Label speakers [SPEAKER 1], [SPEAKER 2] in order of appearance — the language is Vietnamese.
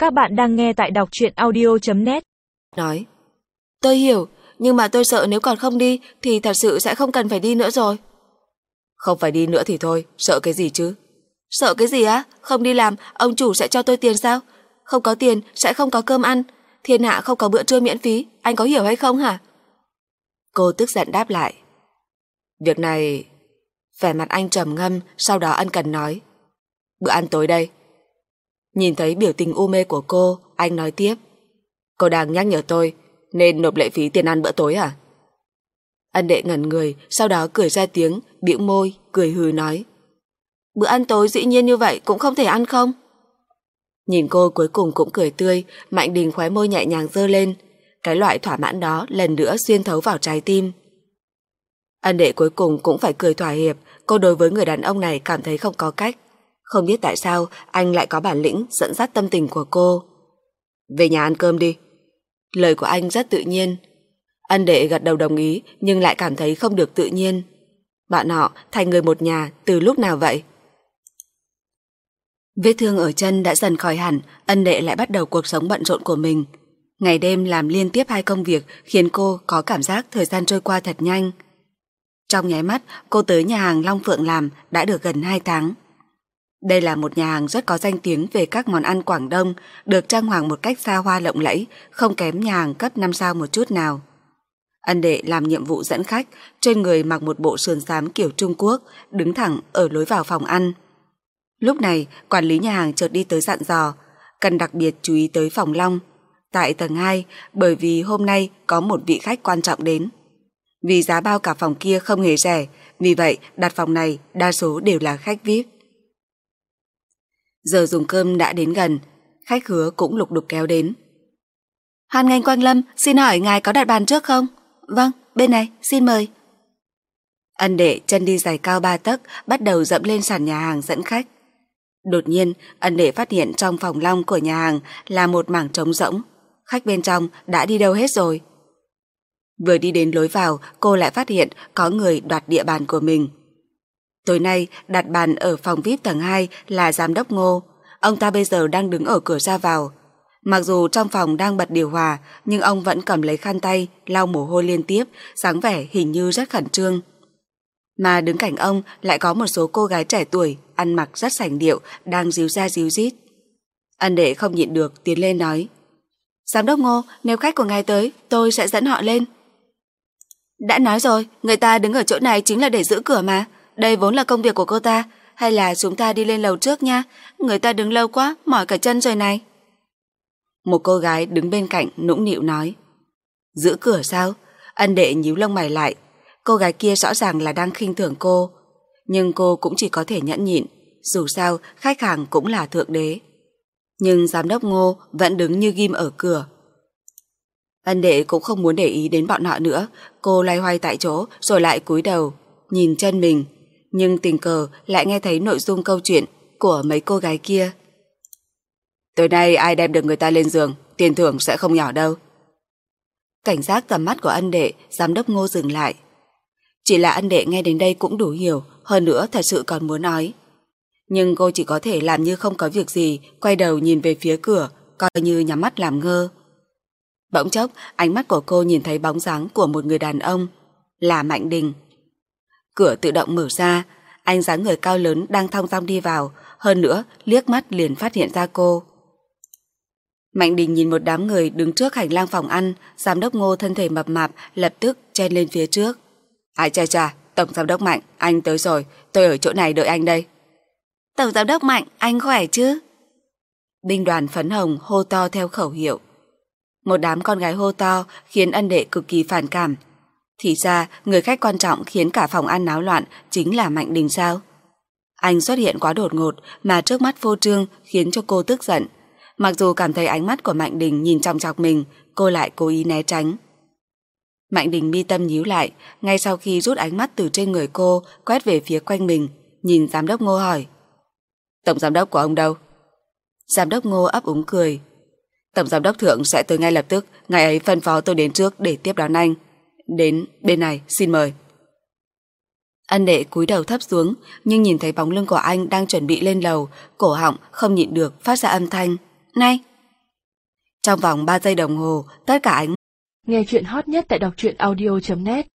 [SPEAKER 1] Các bạn đang nghe tại đọc truyện audio.net.
[SPEAKER 2] Nói, tôi hiểu, nhưng mà tôi sợ nếu còn không đi thì thật sự sẽ không cần phải đi nữa rồi. Không phải đi nữa thì thôi, sợ cái gì chứ? Sợ cái gì á? Không đi làm, ông chủ sẽ cho tôi tiền sao? Không có tiền, sẽ không có cơm ăn. Thiên hạ không có bữa trưa miễn phí, anh có hiểu hay không hả? Cô tức giận đáp lại. Việc này... Vẻ mặt anh trầm ngâm, sau đó ân cần nói. Bữa ăn tối đây. Nhìn thấy biểu tình u mê của cô, anh nói tiếp. Cô đang nhắc nhở tôi nên nộp lệ phí tiền ăn bữa tối à? Ân đệ ngẩn người, sau đó cười ra tiếng, bĩu môi, cười hừ nói. Bữa ăn tối dĩ nhiên như vậy cũng không thể ăn không? Nhìn cô cuối cùng cũng cười tươi, Mạnh Đình khóe môi nhẹ nhàng giơ lên. Cái loại thỏa mãn đó lần nữa xuyên thấu vào trái tim. Ân đệ cuối cùng cũng phải cười thỏa hiệp, cô đối với người đàn ông này cảm thấy không có cách. Không biết tại sao anh lại có bản lĩnh dẫn dắt tâm tình của cô. Về nhà ăn cơm đi. Lời của anh rất tự nhiên. Ân đệ gật đầu đồng ý nhưng lại cảm thấy không được tự nhiên. Bọn họ thành người một nhà từ lúc nào vậy? Vết thương ở chân đã dần khỏi hẳn, Ân đệ lại bắt đầu cuộc sống bận rộn của mình. Ngày đêm làm liên tiếp 2 công việc khiến cô có cảm giác thời gian trôi qua thật nhanh. Trong nháy mắt, cô tới nhà hàng Long Phượng làm đã được gần 2 tháng. Đây là một nhà hàng rất có danh tiếng về các món ăn Quảng Đông, được trang hoàng một cách xa hoa lộng lẫy, không kém nhà hàng cấp 5 sao một chút nào. Ân đệ làm nhiệm vụ dẫn khách, trên người mặc một bộ sườn xám kiểu Trung Quốc, đứng thẳng ở lối vào phòng ăn. Lúc này, quản lý nhà hàng chợt đi tới dặn dò, cần đặc biệt chú ý tới phòng Long, tại tầng 2, bởi vì hôm nay có một vị khách quan trọng đến. Vì giá bao cả phòng kia không hề rẻ, vì vậy đặt phòng này đa số đều là khách VIP. Giờ dùng cơm đã đến gần, khách khứa cũng lục đục kéo đến. Hoan nghênh Quang Lâm, xin hỏi ngài có đặt bàn trước không? Vâng, bên này, xin mời. Ân đệ chân đi giày cao 3 tấc, bắt đầu dẫm lên sàn nhà hàng dẫn khách. Đột nhiên, Ân đệ phát hiện trong phòng Long của nhà hàng là một mảng trống rỗng. Khách bên trong đã đi đâu hết rồi? Vừa đi đến lối vào, cô lại phát hiện có người đoạt địa bàn của mình. Tối nay, đặt bàn ở phòng VIP tầng 2 là giám đốc Ngô. Ông ta bây giờ đang đứng ở cửa ra vào. Mặc dù trong phòng đang bật điều hòa, nhưng ông vẫn cầm lấy khăn tay, lau mồ hôi liên tiếp, dáng vẻ hình như rất khẩn trương. Mà đứng cạnh ông lại có một số cô gái trẻ tuổi, ăn mặc rất sành điệu, đang díu ra díu dít. Ân đệ không nhịn được, tiến lên nói. Giám đốc Ngô, nếu khách của ngài tới, tôi sẽ dẫn họ lên. Đã nói rồi, người ta đứng ở chỗ này chính là để giữ cửa mà. Đây vốn là công việc của cô ta. Hay là chúng ta đi lên lầu trước nha. Người ta đứng lâu quá, mỏi cả chân rồi này. Một cô gái đứng bên cạnh nũng nịu nói. Giữ cửa sao? Ân đệ nhíu lông mày lại. Cô gái kia rõ ràng là đang khinh thường cô. Nhưng cô cũng chỉ có thể nhẫn nhịn. Dù sao, khách hàng cũng là thượng đế. Nhưng giám đốc Ngô vẫn đứng như ghim ở cửa. Ân đệ cũng không muốn để ý đến bọn họ nữa. Cô loay hoay tại chỗ rồi lại cúi đầu nhìn chân mình, nhưng tình cờ lại nghe thấy nội dung câu chuyện của mấy cô gái kia. Tối nay ai đem được người ta lên giường, tiền thưởng sẽ không nhỏ đâu. Cảnh giác tầm mắt của Ân đệ, giám đốc Ngô dừng lại. Chỉ là Ân đệ nghe đến đây cũng đủ hiểu, hơn nữa thật sự còn muốn nói. Nhưng cô chỉ có thể làm như không có việc gì, quay đầu nhìn về phía cửa, coi như nhắm mắt làm ngơ. Bỗng chốc, ánh mắt của cô nhìn thấy bóng dáng của một người đàn ông, là Mạnh Đình. Cửa tự động mở ra, anh dáng người cao lớn đang thong dong đi vào, hơn nữa liếc mắt liền phát hiện ra cô. Mạnh Đình nhìn một đám người đứng trước hành lang phòng ăn, giám đốc Ngô thân thể mập mạp lập tức chen lên phía trước. Ai chà chà, tổng giám đốc Mạnh, anh tới rồi, tôi ở chỗ này đợi anh đây. Tổng giám đốc Mạnh, anh khỏe chứ? Binh đoàn phấn hồng hô to theo khẩu hiệu. Một đám con gái hô to khiến Ân đệ cực kỳ phản cảm. Thì ra người khách quan trọng khiến cả phòng ăn náo loạn chính là Mạnh Đình sao? Anh xuất hiện quá đột ngột mà trước mắt phô trương khiến cho cô tức giận. Mặc dù cảm thấy ánh mắt của Mạnh Đình nhìn chòng chọc mình, cô lại cố ý né tránh. Mạnh Đình mi tâm nhíu lại, ngay sau khi rút ánh mắt từ trên người cô quét về phía quanh mình, nhìn giám đốc Ngô hỏi. Tổng giám đốc của ông đâu? Giám đốc Ngô ấp úng cười. Tổng giám đốc Thượng sẽ tới ngay lập tức, ngài ấy phân phó tôi đến trước để tiếp đón anh. Đến bên này, xin mời. Ân đệ cúi đầu thấp xuống, nhưng nhìn thấy bóng lưng của anh đang chuẩn bị lên lầu, cổ họng không nhịn được phát ra âm thanh. Này! Trong vòng 3 giây đồng hồ, tất cả ánh
[SPEAKER 1] Nghe chuyện hot nhất tại đọc truyện audio.net